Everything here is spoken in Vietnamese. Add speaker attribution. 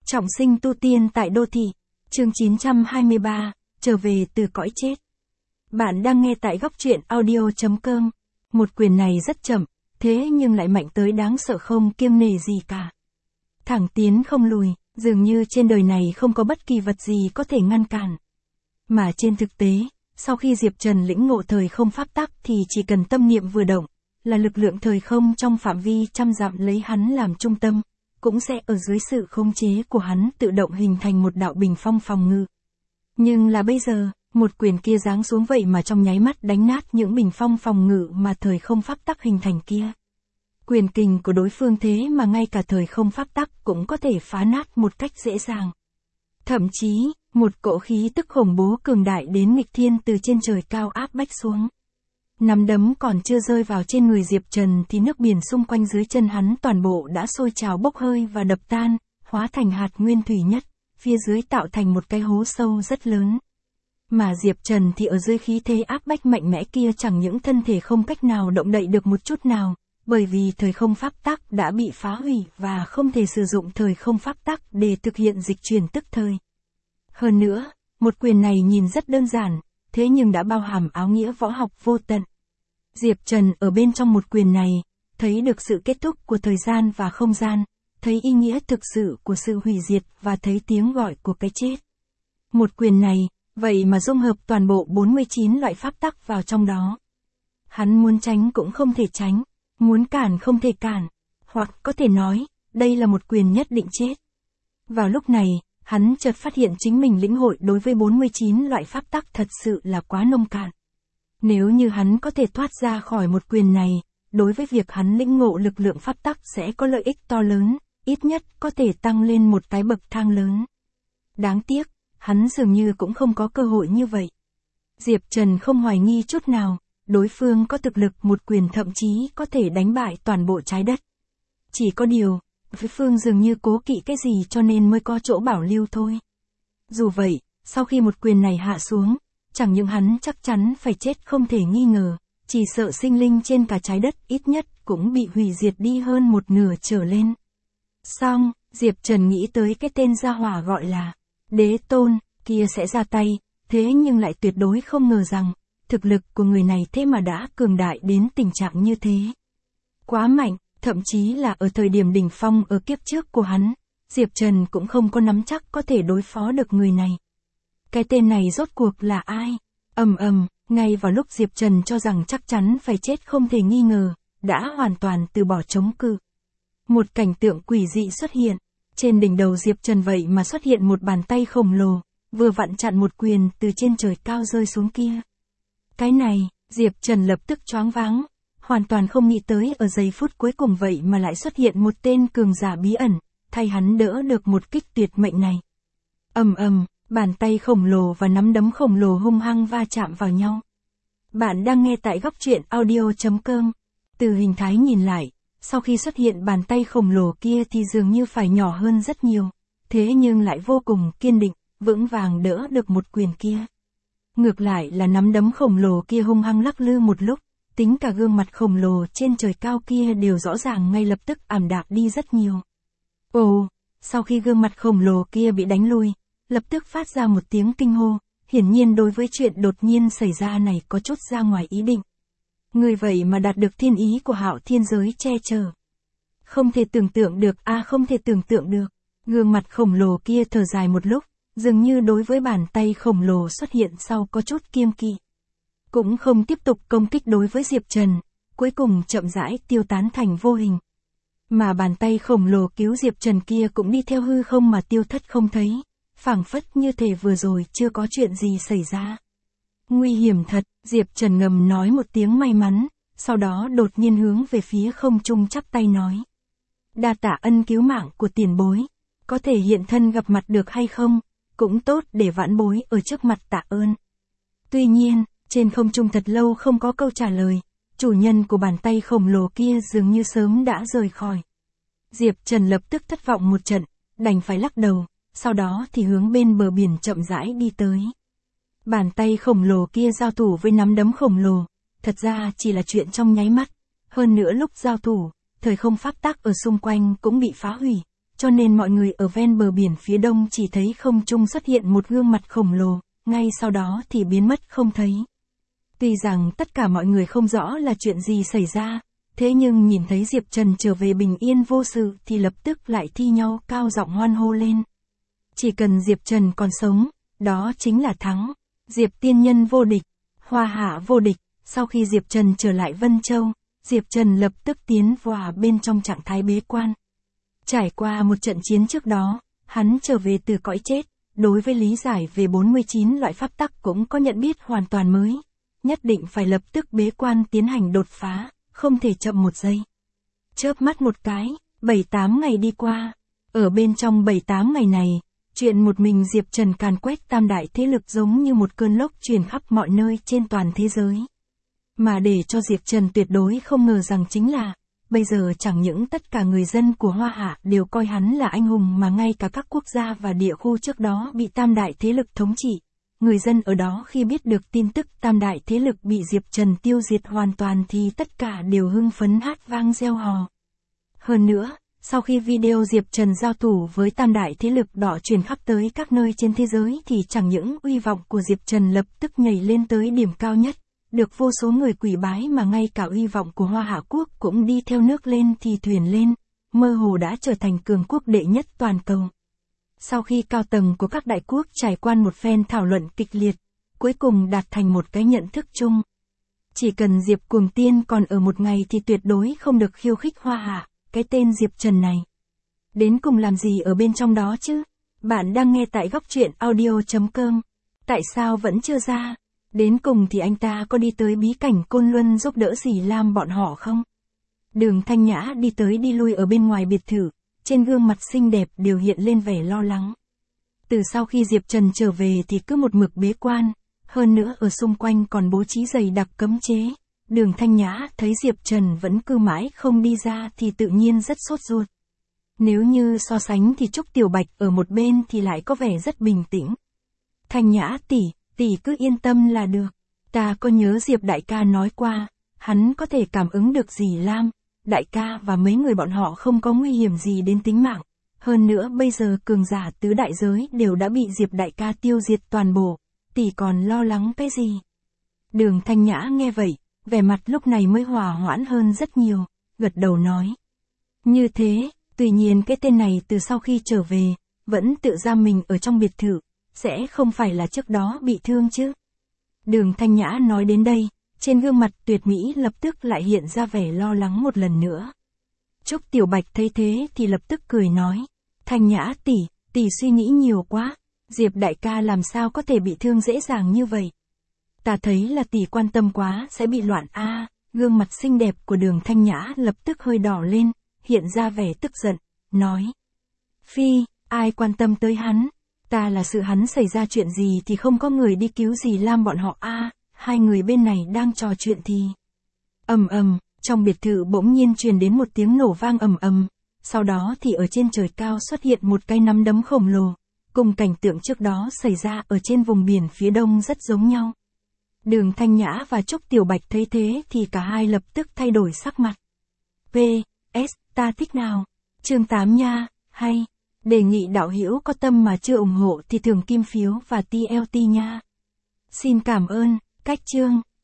Speaker 1: Trọng sinh tu tiên tại đô thị. Chương 923, trở về từ cõi chết. Bạn đang nghe tại góc truyện audio.com. Một quyền này rất chậm, thế nhưng lại mạnh tới đáng sợ không kiêng nể gì cả. Thẳng tiến không lùi, dường như trên đời này không có bất kỳ vật gì có thể ngăn cản. Mà trên thực tế, sau khi Diệp Trần lĩnh ngộ thời không pháp tắc thì chỉ cần tâm niệm vừa động, là lực lượng thời không trong phạm vi trăm dặm lấy hắn làm trung tâm, cũng sẽ ở dưới sự khống chế của hắn tự động hình thành một đạo bình phong phòng ngự. Nhưng là bây giờ, một quyền kia giáng xuống vậy mà trong nháy mắt đánh nát những bình phong phòng ngự mà thời không pháp tắc hình thành kia. Quyền kình của đối phương thế mà ngay cả thời không pháp tắc cũng có thể phá nát một cách dễ dàng. Thậm chí, một cỗ khí tức khủng bố cường đại đến nghịch thiên từ trên trời cao áp bách xuống. Nắm đấm còn chưa rơi vào trên người Diệp Trần thì nước biển xung quanh dưới chân hắn toàn bộ đã sôi trào bốc hơi và đập tan, hóa thành hạt nguyên thủy nhất, phía dưới tạo thành một cái hố sâu rất lớn. Mà Diệp Trần thì ở dưới khí thế áp bách mạnh mẽ kia chẳng những thân thể không cách nào động đậy được một chút nào, bởi vì thời không pháp tắc đã bị phá hủy và không thể sử dụng thời không pháp tắc để thực hiện dịch chuyển tức thời. Hơn nữa, một quyền này nhìn rất đơn giản, thế nhưng đã bao hàm áo nghĩa võ học vô tận. Diệp Trần ở bên trong một quyền này, thấy được sự kết thúc của thời gian và không gian, thấy ý nghĩa thực sự của sự hủy diệt và thấy tiếng gọi của cái chết. Một quyền này, vậy mà dung hợp toàn bộ 49 loại pháp tắc vào trong đó. Hắn muốn tránh cũng không thể tránh, muốn cản không thể cản, hoặc có thể nói, đây là một quyền nhất định chết. Vào lúc này, hắn chợt phát hiện chính mình lĩnh hội đối với 49 loại pháp tắc thật sự là quá nông cạn. Nếu như hắn có thể thoát ra khỏi một quyền này, đối với việc hắn lĩnh ngộ lực lượng pháp tắc sẽ có lợi ích to lớn, ít nhất có thể tăng lên một cái bậc thang lớn. Đáng tiếc, hắn dường như cũng không có cơ hội như vậy. Diệp Trần không hoài nghi chút nào, đối phương có thực lực một quyền thậm chí có thể đánh bại toàn bộ trái đất. Chỉ có điều, đối phương dường như cố kỵ cái gì cho nên mới có chỗ bảo lưu thôi. Dù vậy, sau khi một quyền này hạ xuống, chẳng những hắn chắc chắn phải chết không thể nghi ngờ, chỉ sợ sinh linh trên cả trái đất ít nhất cũng bị hủy diệt đi hơn một nửa trở lên. Xong, Diệp Trần nghĩ tới cái tên gia hỏa gọi là Đế Tôn, kia sẽ ra tay, thế nhưng lại tuyệt đối không ngờ rằng, thực lực của người này thế mà đã cường đại đến tình trạng như thế. Quá mạnh, thậm chí là ở thời điểm đỉnh phong ở kiếp trước của hắn, Diệp Trần cũng không có nắm chắc có thể đối phó được người này. Cái tên này rốt cuộc là ai? Ngay vào lúc Diệp Trần cho rằng chắc chắn phải chết không thể nghi ngờ, đã hoàn toàn từ bỏ chống cự. Một cảnh tượng quỷ dị xuất hiện, trên đỉnh đầu Diệp Trần vậy mà xuất hiện một bàn tay khổng lồ, vừa vặn chặn một quyền từ trên trời cao rơi xuống kia. Cái này, Diệp Trần lập tức choáng váng, hoàn toàn không nghĩ tới ở giây phút cuối cùng vậy mà lại xuất hiện một tên cường giả bí ẩn, thay hắn đỡ được một kích tuyệt mệnh này. Bàn tay khổng lồ và nắm đấm khổng lồ hung hăng va chạm vào nhau. Bạn đang nghe tại góc truyện audio.com. Từ hình thái nhìn lại, sau khi xuất hiện bàn tay khổng lồ kia thì dường như phải nhỏ hơn rất nhiều, thế nhưng lại vô cùng kiên định, vững vàng đỡ được một quyền kia. Ngược lại là nắm đấm khổng lồ kia hung hăng lắc lư một lúc, tính cả gương mặt khổng lồ trên trời cao kia đều rõ ràng ngay lập tức ảm đạm đi rất nhiều. Sau khi gương mặt khổng lồ kia bị đánh lui, lập tức phát ra một tiếng kinh hô, hiển nhiên đối với chuyện đột nhiên xảy ra này có chút ra ngoài ý định. Người vậy mà đạt được thiên ý của Hạo Thiên giới che chở. Không thể tưởng tượng được, không thể tưởng tượng được. Gương mặt khổng lồ kia thở dài một lúc, dường như đối với bàn tay khổng lồ xuất hiện sau có chút kiêng kỵ. Cũng không tiếp tục công kích đối với Diệp Trần, cuối cùng chậm rãi tiêu tán thành vô hình. Mà bàn tay khổng lồ cứu Diệp Trần kia cũng đi theo hư không mà tiêu thất không thấy, phảng phất như thể vừa rồi chưa có chuyện gì xảy ra. Nguy hiểm thật, Diệp Trần ngầm nói một tiếng may mắn, sau đó đột nhiên hướng về phía không trung chắp tay nói. Đa tạ ân cứu mạng của tiền bối, có thể hiện thân gặp mặt được hay không, cũng tốt để vãn bối ở trước mặt tạ ơn. Tuy nhiên, trên không trung thật lâu không có câu trả lời, chủ nhân của bàn tay khổng lồ kia dường như sớm đã rời khỏi. Diệp Trần lập tức thất vọng một trận, đành phải lắc đầu, sau đó thì hướng bên bờ biển chậm rãi đi tới. Bàn tay khổng lồ kia giao thủ với nắm đấm khổng lồ, thật ra chỉ là chuyện trong nháy mắt, hơn nữa lúc giao thủ, thời không pháp tắc ở xung quanh cũng bị phá hủy, cho nên mọi người ở ven bờ biển phía đông chỉ thấy không trung xuất hiện một gương mặt khổng lồ, ngay sau đó thì biến mất không thấy. Tuy rằng tất cả mọi người không rõ là chuyện gì xảy ra, thế nhưng nhìn thấy Diệp Trần trở về bình yên vô sự thì lập tức lại thi nhau cao giọng hoan hô lên. Chỉ cần Diệp Trần còn sống, đó chính là thắng. Diệp tiên nhân vô địch, Hoa Hạ vô địch. Sau khi Diệp Trần trở lại Vân Châu, Diệp Trần lập tức tiến vào bên trong trạng thái bế quan. Trải qua một trận chiến trước đó, hắn trở về từ cõi chết, đối với lý giải về 49 loại pháp tắc cũng có nhận biết hoàn toàn mới. Nhất định phải lập tức bế quan tiến hành đột phá, không thể chậm một giây. Chớp mắt một cái, 7-8 ngày đi qua. Ở bên trong 7-8 ngày này, chuyện một mình Diệp Trần càn quét tam đại thế lực giống như một cơn lốc truyền khắp mọi nơi trên toàn thế giới. Mà để cho Diệp Trần tuyệt đối không ngờ rằng chính là, bây giờ chẳng những tất cả người dân của Hoa Hạ đều coi hắn là anh hùng mà ngay cả các quốc gia và địa khu trước đó bị tam đại thế lực thống trị. Người dân ở đó khi biết được tin tức tam đại thế lực bị Diệp Trần tiêu diệt hoàn toàn thì tất cả đều hưng phấn hát vang reo hò. Hơn nữa, sau khi video Diệp Trần giao thủ với tam đại thế lực đỏ truyền khắp tới các nơi trên thế giới thì chẳng những uy vọng của Diệp Trần lập tức nhảy lên tới điểm cao nhất, được vô số người quỳ bái mà ngay cả uy vọng của Hoa Hạ Quốc cũng đi theo nước lên thì thuyền lên, mơ hồ đã trở thành cường quốc đệ nhất toàn cầu. Sau khi cao tầng của các đại quốc trải qua một phen thảo luận kịch liệt, cuối cùng đạt thành một cái nhận thức chung. Chỉ cần Diệp Cuồng Tiên còn ở một ngày thì tuyệt đối không được khiêu khích Hoa Hạ, cái tên Diệp Trần này. Đến cùng làm gì ở bên trong đó chứ? Bạn đang nghe tại góc truyện audio.com. Tại sao vẫn chưa ra? Đến cùng thì anh ta có đi tới bí cảnh Côn Luân giúp đỡ Dì Lam bọn họ không? Đường Thanh Nhã đi tới đi lui ở bên ngoài biệt thự, trên gương mặt xinh đẹp đều hiện lên vẻ lo lắng. Từ sau khi Diệp Trần trở về thì cứ một mực bế quan, hơn nữa ở xung quanh còn bố trí dày đặc cấm chế. Đường Thanh Nhã thấy Diệp Trần vẫn cứ mãi không đi ra thì tự nhiên rất sốt ruột. Nếu như so sánh thì Trúc Tiểu Bạch ở một bên thì lại có vẻ rất bình tĩnh. Thanh Nhã tỷ cứ yên tâm là được. Ta có nhớ Diệp đại ca nói qua, hắn có thể cảm ứng được Dì Lam, đại ca và mấy người bọn họ không có nguy hiểm gì đến tính mạng. Hơn nữa bây giờ cường giả tứ đại giới đều đã bị Diệp đại ca tiêu diệt toàn bộ, tỷ còn lo lắng cái gì? Đường Thanh Nhã nghe vậy, vẻ mặt lúc này mới hòa hoãn hơn rất nhiều, gật đầu nói. Như thế, tuy nhiên cái tên này từ sau khi trở về, vẫn tự giam mình ở trong biệt thự, sẽ không phải là trước đó bị thương chứ? Đường Thanh Nhã nói đến đây, trên gương mặt tuyệt mỹ lập tức lại hiện ra vẻ lo lắng một lần nữa. Trúc Tiểu Bạch thấy thế thì lập tức cười nói. Thanh Nhã tỷ suy nghĩ nhiều quá, Diệp đại ca làm sao có thể bị thương dễ dàng như vậy? Ta thấy là tỷ quan tâm quá sẽ bị loạn a. Gương mặt xinh đẹp của Đường Thanh Nhã lập tức hơi đỏ lên, hiện ra vẻ tức giận, nói. Phi, ai quan tâm tới hắn? Ta là sự hắn xảy ra chuyện gì thì không có người đi cứu Dì Lam bọn họ a. Hai người bên này đang trò chuyện thì. Trong biệt thự bỗng nhiên truyền đến một tiếng nổ vang ầm, sau đó thì ở trên trời cao xuất hiện một cái nắm đấm khổng lồ, cùng cảnh tượng trước đó xảy ra ở trên vùng biển phía đông rất giống nhau. Đường Thanh Nhã và Trúc Tiểu Bạch thấy thế thì cả hai lập tức thay đổi sắc mặt. PS, ta thích nào? Chương 8 nha, hay. Đề nghị đạo hữu có tâm mà chưa ủng hộ thì thường kim phiếu và TLT nha. Xin cảm ơn, cách chương.